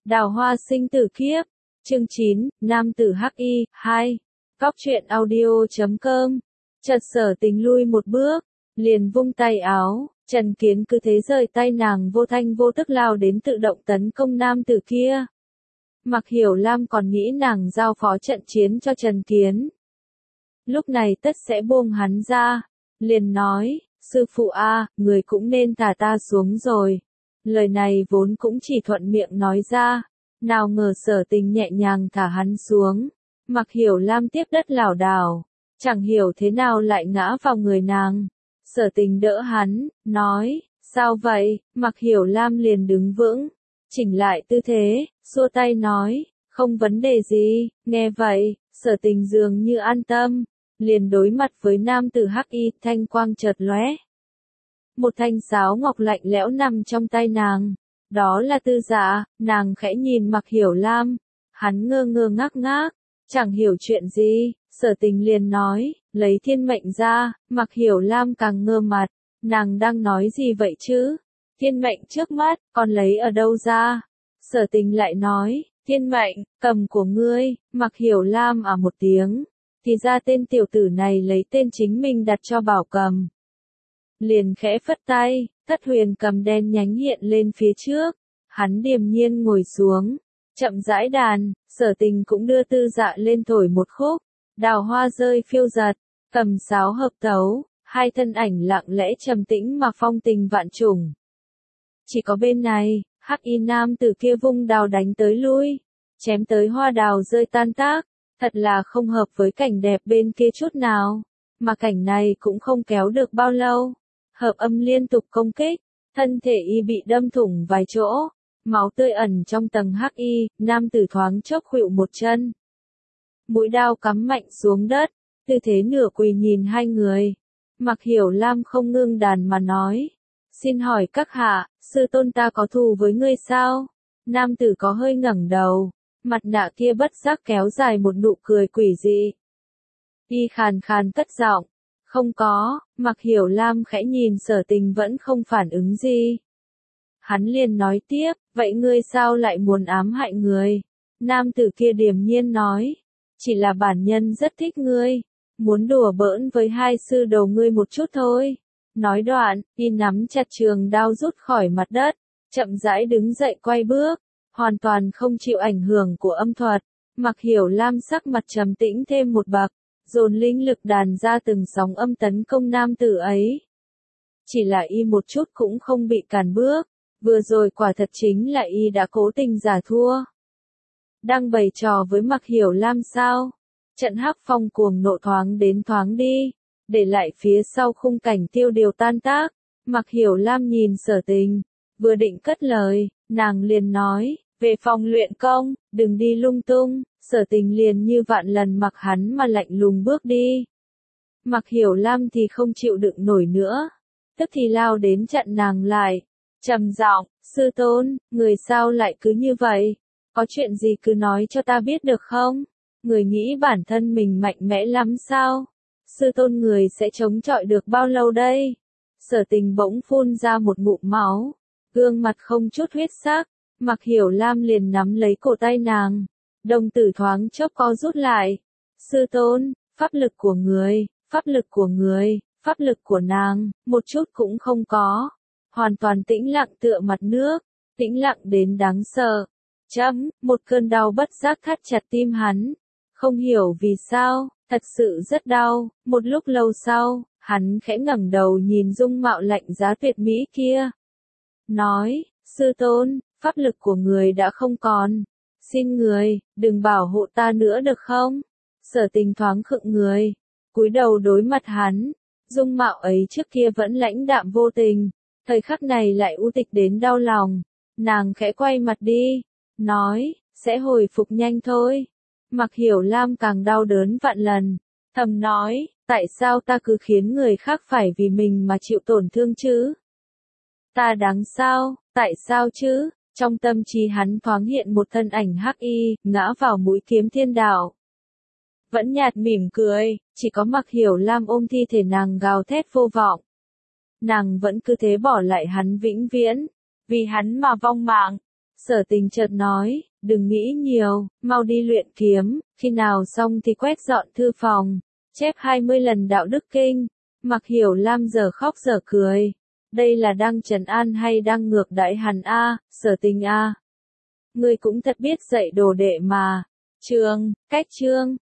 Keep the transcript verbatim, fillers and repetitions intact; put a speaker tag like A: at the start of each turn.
A: Đào hoa sinh tử kiếp. Chương chín, Nam tử hắc y, hai. Góc truyện audio chấm com. Chợt Sở Tình lui một bước, liền vung tay áo, Trần Kiến cứ thế rời tay nàng vô thanh vô tức lao đến tự động tấn công nam tử kia. Mặc Hiểu Lam còn nghĩ nàng giao phó trận chiến cho Trần Kiến. Lúc này tất sẽ buông hắn ra, liền nói, sư phụ a, người cũng nên thả ta xuống rồi. Lời này vốn cũng chỉ thuận miệng nói ra, nào ngờ Sở Tình nhẹ nhàng thả hắn xuống. Mặc Hiểu Lam tiếp đất lảo đảo, chẳng hiểu thế nào lại ngã vào người nàng. Sở Tình đỡ hắn, nói, sao vậy? Mặc Hiểu Lam liền đứng vững, chỉnh lại tư thế, xua tay nói, không vấn đề gì. Nghe vậy, Sở Tình dường như an tâm, liền đối mặt với nam tử hắc y, thanh quang chợt lóe. Một thanh sáo ngọc lạnh lẽo nằm trong tay nàng, đó là Tư Dạ. Nàng khẽ nhìn Mặc Hiểu Lam, hắn ngơ ngơ ngác ngác, chẳng hiểu chuyện gì. Sở Tình liền nói, lấy thiên mệnh ra. Mặc Hiểu Lam càng ngơ mặt, nàng đang nói gì vậy chứ? Thiên mệnh trước mắt, còn lấy ở đâu ra? Sở Tình lại nói, thiên mệnh, cầm của ngươi. Mặc Hiểu Lam à một tiếng, thì ra tên tiểu tử này lấy tên chính mình đặt cho bảo cầm. Liền khẽ phất tay, thất huyền cầm đen nhánh hiện lên phía trước, hắn điềm nhiên ngồi xuống, chậm rãi đàn. Sở Tình cũng đưa Tư Dạ lên thổi một khúc, đào hoa rơi phiêu giật, cầm sáo hợp tấu, hai thân ảnh lặng lẽ trầm tĩnh mà phong tình vạn trùng. Chỉ có bên này, hắc y nam tử kia vung đào đánh tới lui, chém tới hoa đào rơi tan tác, thật là không hợp với cảnh đẹp bên kia chút nào, mà cảnh này cũng không kéo được bao lâu. Hợp âm liên tục công kích, thân thể y bị đâm thủng vài chỗ, máu tươi ẩn trong tầng hắc y, nam tử thoáng chốc khuỵu một chân. Mũi đao cắm mạnh xuống đất, tư thế nửa quỳ nhìn hai người. Mặc Hiểu Lam không ngưng đàn mà nói, xin hỏi các hạ, sư tôn ta có thù với ngươi sao? Nam tử có hơi ngẩng đầu, mặt nạ kia bất giác kéo dài một nụ cười quỷ dị. Y khàn khàn cất giọng, không có. Mặc Hiểu Lam khẽ nhìn Sở Tình vẫn không phản ứng gì. Hắn liền nói tiếp, vậy ngươi sao lại muốn ám hại người? Nam tử kia điềm nhiên nói, chỉ là bản nhân rất thích ngươi, muốn đùa bỡn với hai sư đồ ngươi một chút thôi. Nói đoạn, y nắm chặt trường đao rút khỏi mặt đất, chậm rãi đứng dậy quay bước, hoàn toàn không chịu ảnh hưởng của âm thuật. Mặc Hiểu Lam sắc mặt trầm tĩnh thêm một bậc, dồn linh lực đàn ra từng sóng âm tấn công nam tử ấy. Chỉ là y một chút cũng không bị cản bước, vừa rồi quả thật chính là y đã cố tình giả thua. Đang bày trò với Mặc Hiểu Lam sao? Trận hắc phong cuồng nộ thoáng đến thoáng đi, để lại phía sau khung cảnh tiêu điều tan tác. Mặc Hiểu Lam nhìn Sở Tình, vừa định cất lời, nàng liền nói, về phòng luyện công, đừng đi lung tung. Sở Tình liền như vạn lần mặc hắn mà lạnh lùng bước đi. Mặc Hiểu Lam thì không chịu đựng nổi nữa, tức thì lao đến chặn nàng lại, trầm giọng, sư tôn, người sao lại cứ như vậy? Có chuyện gì cứ nói cho ta biết được không? Người nghĩ bản thân mình mạnh mẽ lắm sao? Sư tôn người sẽ chống chọi được bao lâu đây? Sở Tình bỗng phun ra một ngụm máu, gương mặt không chút huyết sắc. Mặc Hiểu Lam liền nắm lấy cổ tay nàng, đồng tử thoáng chốc co rút lại. Sư tôn, pháp lực của người, pháp lực của người, pháp lực của nàng, một chút cũng không có. Hoàn toàn tĩnh lặng tựa mặt nước, tĩnh lặng đến đáng sợ. Chấm, một cơn đau bất giác thắt chặt tim hắn. Không hiểu vì sao, thật sự rất đau. Một lúc lâu sau, hắn khẽ ngẩng đầu nhìn dung mạo lạnh giá tuyệt mỹ kia. Nói, sư tôn, pháp lực của người đã không còn. Xin người, đừng bảo hộ ta nữa được không? Sở Tình thoáng khựng người, cúi đầu đối mặt hắn. Dung mạo ấy trước kia vẫn lãnh đạm vô tình, thời khắc này lại u tịch đến đau lòng. Nàng khẽ quay mặt đi, nói, sẽ hồi phục nhanh thôi. Mặc Hiểu Lam càng đau đớn vạn lần, thầm nói, tại sao ta cứ khiến người khác phải vì mình mà chịu tổn thương chứ? Ta đáng sao, tại sao chứ? Trong tâm trí hắn thoáng hiện một thân ảnh hắc y, ngã vào mũi kiếm thiên đạo. Vẫn nhạt mỉm cười, chỉ có Mặc Hiểu Lam ôm thi thể nàng gào thét vô vọng. Nàng vẫn cứ thế bỏ lại hắn vĩnh viễn, vì hắn mà vong mạng. Sở Tình chợt nói, đừng nghĩ nhiều, mau đi luyện kiếm, khi nào xong thì quét dọn thư phòng, chép hai mươi lần đạo đức kinh. Mặc Hiểu Lam giờ khóc giờ cười. Đây là đang trấn an hay đang ngược đãi hắn a, Sở Tình a. Ngươi cũng thật biết dạy đồ đệ mà. Chương, cách chương.